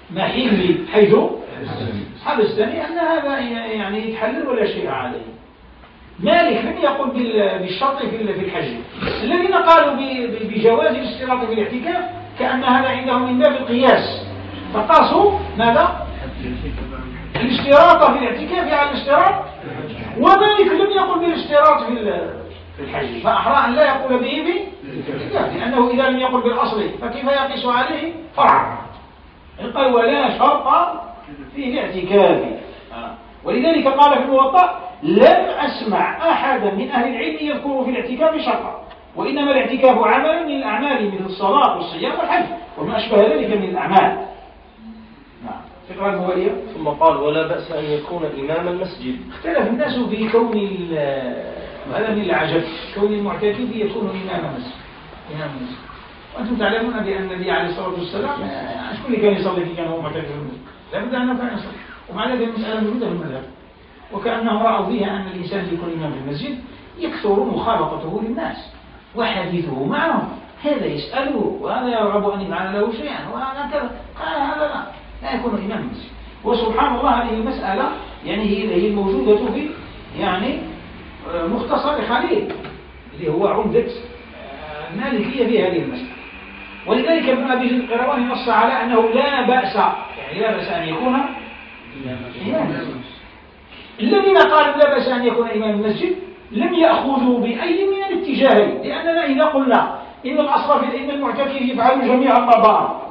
محلي حيث حبستني أن هذا يعني يتحلل ولا شيء عليه. مالك لم يقل بالشرط في الحج. الذين قالوا بجواز الاشتراط في الاعتكاف كأن هذا عندهم من باب القياس، فقاسوا ماذا؟ الاشتراط في الاعتكاف على الاشتراط، ومالك لم يقل بالاشتراط في الحج، فأحرى أن لا يقول به بالاعتكاف، لأنه إذا لم يقل بالأصل فكيف يقيس عليه فرع؟ قال ولا شرط في الاعتكاف. ولذلك قال في الموطأ لم أسمع أحدا من أهل العلم يذكر في الاعتكاف شرطا، وإنما الاعتكاف عمل من الأعمال مثل الصلاة والصيام والحج وما أشبه ذلك من الأعمال. نعم. فقرة الموالية. ثم قال ولا بأس أن يكون إمام المسجد. اختلف الناس في كون هذا من العجب، كون المعتكف يكون إمام المسجد. إمام المسجد. وأنتم تعلمون بأن النبي عليه الصلاة والسلام شكون اللي كان يصلي في كان هو معتكف في المسجد؟ لابد أنه كان يصلي، ومع ذلك المسألة موجودة في المذهب، وكأنهم رأوا فيها أن الإنسان يكون إمام في المسجد يكثر مخالطته للناس وحديثه معهم، هذا يسأله وهذا يرغب أن يفعل له شيئا وهذا كذا، قال هذا لا لا يكون إمام المسجد. وسبحان الله هذه المسألة يعني هي الموجودة في يعني مختصر خليل اللي هو عمدة المالكية في هذه المسألة. ولذلك ابن أبي القيرواني نص على أنه لا بأس يعني لا بأس أن يكون إمام المسجد. الذين قالوا لا بأس أن يكون إمام المسجد لم يأخذوا بأي من الاتجاهين، لأننا إذا قلنا إن الأصل في إن المعتكف يفعل جميع المظاهر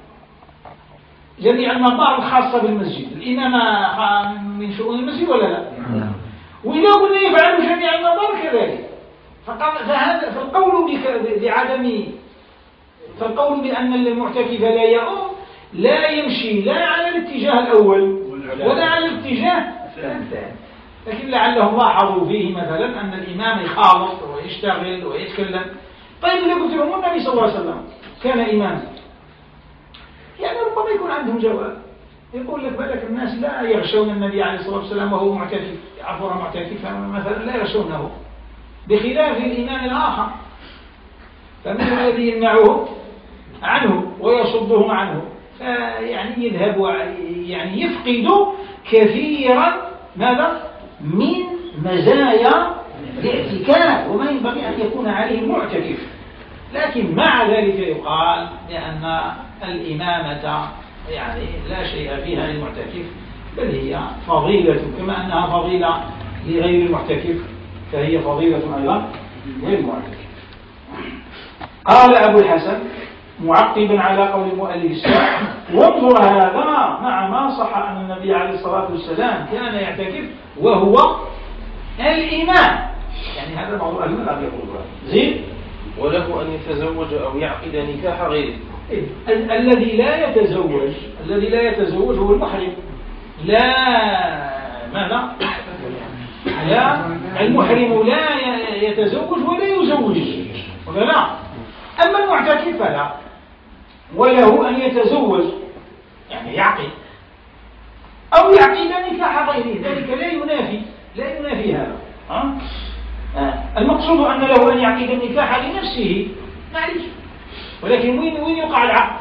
جميع المظاهر الخاصة بالمسجد، الإمامة من شؤون المسجد ولا لا؟ وإذا قلنا يفعل جميع المظاهر كذلك، فهذا فالقول بعدم فالقول بأن المعتكف لا يؤم لا يمشي لا على الاتجاه الأول ولا على الاتجاه الثاني. لكن لعلهم لاحظوا فيه مثلا أن الإمام يخالط ويشتغل ويتكلم. طيب إذا قلت لهم النبي صلى الله عليه وسلم كان إماما، يعني ربما يكون عندهم جواب، يقول لك بالك الناس لا يغشون النبي عليه الصلاة والسلام وهو معتكف، عفوا معتكف مثلا لا يغشونه، بخلاف الإمام الآخر فمن الذي يمنعه عنه ويصدهم عنه، فيعني يذهب يعني يفقد كثيرا ماذا من مزايا الاعتكاف وما ينبغي أن يكون عليه معتكف. لكن مع ذلك يقال بأن الإمامة يعني لا شيء فيها للمعتكف، بل هي فضيلة كما أنها فضيلة لغير المعتكف فهي فضيلة أيضا للمعتكف. قال أبو الحسن معقبا على قول المؤلف السابق وانظر هذا مع ما صح أن النبي عليه الصلاة والسلام كان يعتكف وهو الإمام، يعني هذا موضوع المذهب يقول زين. وله أن يتزوج أو يعقد نكاح غيره. ال- الذي لا يتزوج الذي لا يتزوج هو المحرم، لا ماذا لا المحرم لا يتزوج ولا يزوج ولا لا. أما المعتكف فلا، وله أن يتزوج يعني يعقد أو يعقد نكاح غيره، ذلك لا ينافي لا ينافي هذا. أه؟ أه. المقصود أن له أن يعقد النكاح لنفسه معلش، ولكن وين وين يقع العقد؟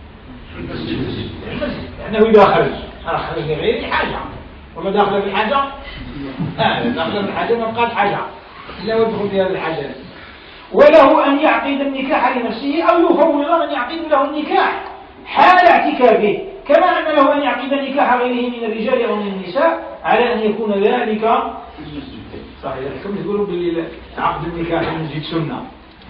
لأنه إذا خرج خرج لغير حاجة، وما داخل بالحاجة آه داخل بالحاجة ما بقات حاجة إلا ويدخل في هذه الحاجة. وله أن يعقد النكاح لنفسه أو يفوض من يعقد له النكاح حال اعتكافه، كما أن له أن يعقد نكاح غيره من الرجال أو من النساء على أن يكون ذلك صحيح. كم يقولوا بعقد النكاح في المسجد سنة،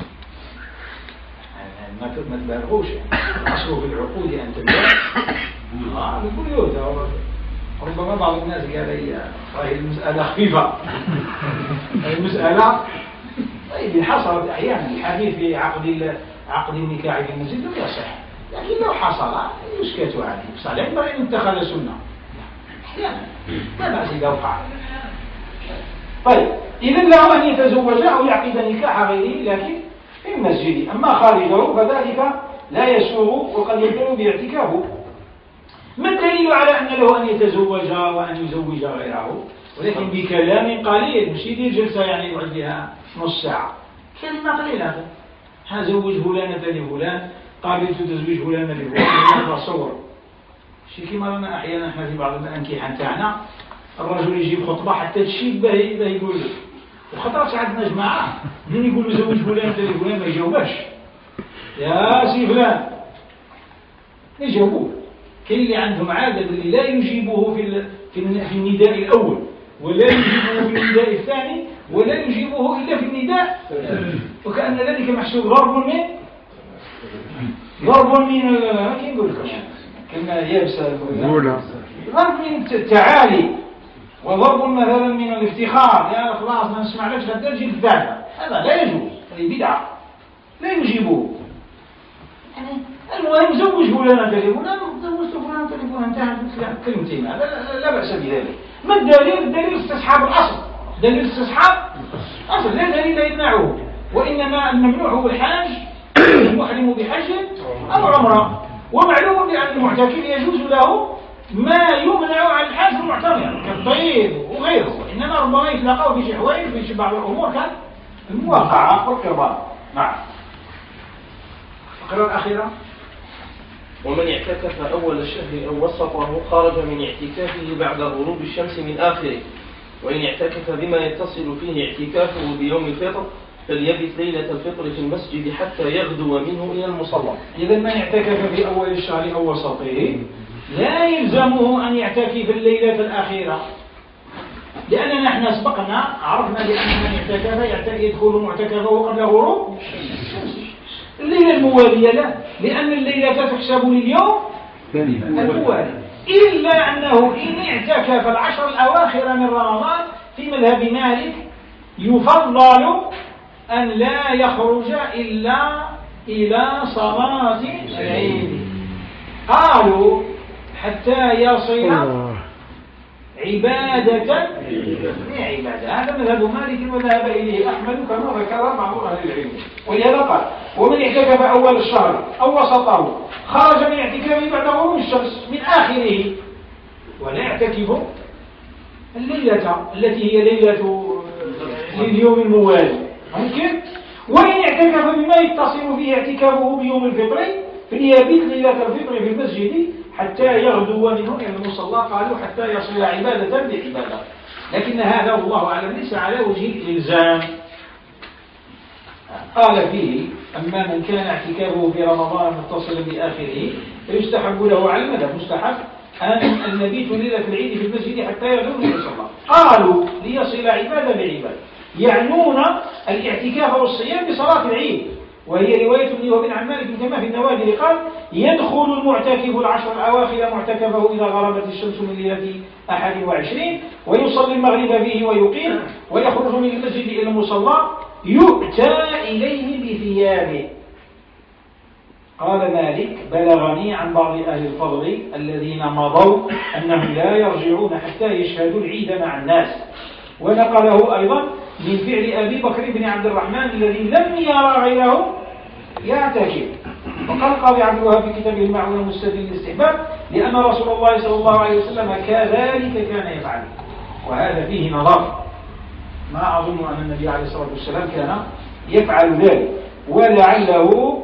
ما تبالغوش، أصله في العقود أن تبالغ آه بالبيوت. ربما بعض الناس قال هي هذه المسألة خفيفة المسألة طيب حصلت أحيانا الحديث في عقد عقد النكاح في المسجد لم يصح، لكن لو حصل يسكت عليه صحيح ينبغي أن يتخذ سنة أحيانا ما بأس إذا وقع. طيب إذن له أن يتزوج أو يعقد نكاح غيره لكن في المسجد، أما خارجه فذلك لا يسوغ وقد يكون باعتكافه. ما الدليل على أن له أن يتزوج وأن يزوج غيره؟ ولكن بكلام قليل، مش يدير جلسة يعني يقعد بها نص ساعة، كلمة قليلة. هزوج فلانة لفلان، قابلت تزويج فلانة لفلان، هذا صور شي كيما رانا أحيانا احنا في بعض الأنكحة نتاعنا الرجل يجيب خطبة حتى تشيب به يقول له، وخطرات عندنا جماعة من يقول له زوج فلان انت فلان ما يجاوبش، يا سي فلان ما يجاوبوه. كاين اللي عندهم عادة اللي لا يجيبه في في النداء الأول ولا يجيبه في النداء الثاني ولا يجيبه إلا في النداء، وكأن ذلك محسوب ضرب من ضرب من ما كنقول لكم كلمة يابسة، ضرب من التعالي وضرب مثلا من الافتخار، يا خلاص ما نسمع لكش غدا تجي الثالثة، هذا لا يجوز، هذه بدعة لا يجيبوه. يعني المهم زوج فلان تليفونا زوجت فلان تليفونا انتهت كلمتين، لا, لا, لا بأس بذلك. ما الدليل؟ الدليل استصحاب الأصل، دليل استصحاب أصل لا دليل يمنعه، وإنما الممنوع هو الحاج المحرم بحج أو عمرة، ومعلوم بأن المعتكف يجوز له ما يمنع عن الحاج المعتمر كالطيب وغيره، إنما ربما يتلاقوا في شي حوائج في بعض الأمور كالمواقعة والقربان. نعم. الفقرة الأخيرة: ومن اعتكف أول الشهر أو وسطه خرج من اعتكافه بعد غروب الشمس من آخره، وإن اعتكف بما يتصل فيه اعتكافه بيوم الفطر فليبت ليلة الفطر في المسجد حتى يغدو منه إلى المصلى. إذا من اعتكف في أول الشهر أو وسطه لا يلزمه أن يعتكف الليلة الأخيرة، لأننا نحن سبقنا عرفنا بأن من اعتكف يدخل معتكفه قبل غروب الليلة الموالية له، لأن الليلة تحسب لليوم الموالي، إلا أنه إن اعتكف العشر الأواخر من رمضان في مذهب مالك يفضل أن لا يخرج إلا إلى صلاة العيد. قالوا حتى يصل عبادة لعبادة، هذا مذهب مالك وذهب إليه أحمد كما ذكر بعض أهل العلم. ولهذا قال: ومن اعتكف أول الشهر أو وسطه خرج من اعتكافه بعد غروب الشمس من آخره، ولا يعتكف الليلة التي هي ليلة لليوم الموالي ممكن. وإن اعتكف بما يتصل فيه اعتكافه بيوم الفطر فليبيت ليلة الفطر في المسجد حتى يغدو منه إلى المصلى. قالوا حتى يصل عبادة بعبادة، لكن هذا والله أعلم ليس على وجه الإلزام. قال فيه: أما من كان اعتكافه في رمضان متصلا بآخره فيستحب له على المذهب مستحب أن المبيت ليلة العيد في المسجد حتى يغدو من المصلى. قالوا ليصل عبادة بعبادة، يعنون الاعتكاف والصيام بصلاة العيد، وهي رواية لي وابن عن مالك كما في النوادر قال: يدخل المعتكف العشر الأواخر معتكفه إذا غربت الشمس من ليلة أحد وعشرين ويصلي المغرب فيه ويقيم ويخرج من المسجد إلى المصلى يؤتى إليه بثيابه. قال مالك: بلغني عن بعض أهل الفضل الذين مضوا أنهم لا يرجعون حتى يشهدوا العيد مع الناس. ونقله أيضا من فعل أبي بكر بن عبد الرحمن الذي لم يرى غيره يعتكف. وقال القاضي عبد الوهاب في كتابه المعون المستدل للاستحباب: لأن رسول الله صلى الله عليه وسلم كذلك كان يفعل. وهذا فيه نظر، ما أظن أن النبي عليه الصلاة والسلام كان يفعل ذلك، ولعله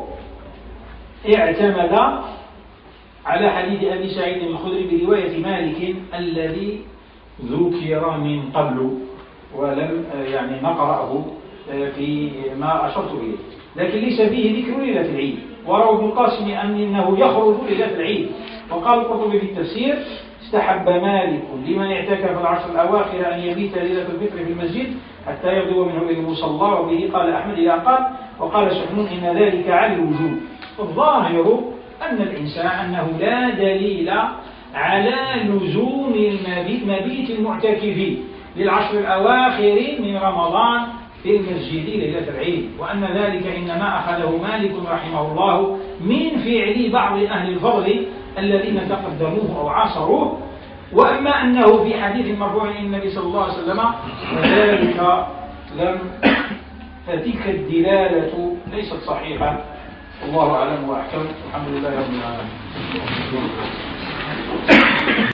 اعتمد على حديث أبي سعيد الخدري برواية مالك الذي ذكر من قبل ولم يعني نقرأه في ما أشرت إليه، لكن ليس فيه ذكر ليلة العيد. وروى ابن القاسم أنه يخرج ليلة العيد. وقال القرطبي في التفسير: استحب مالك لمن اعتكف العشر الأواخر أن يبيت ليلة الفطر في المسجد حتى يغدو منه إلى المصلى. وبه قال أحمد إلى قال: وقال سحنون إن ذلك على الوجوب. الظاهر أن الإنسان أنه لا دليل على لزوم المبيت المعتكف للعشر الأواخر من رمضان في المسجد ليلة العيد، وأن ذلك إنما أخذه مالك رحمه الله من فعل بعض أهل الفضل الذين تقدموه أو عاصروه. وأما أنه في حديث مرفوع النبي صلى الله عليه وسلم فذلك لم فتلك الدلالة ليست صحيحة. الله أعلم وأحكم. الحمد لله رب العالمين.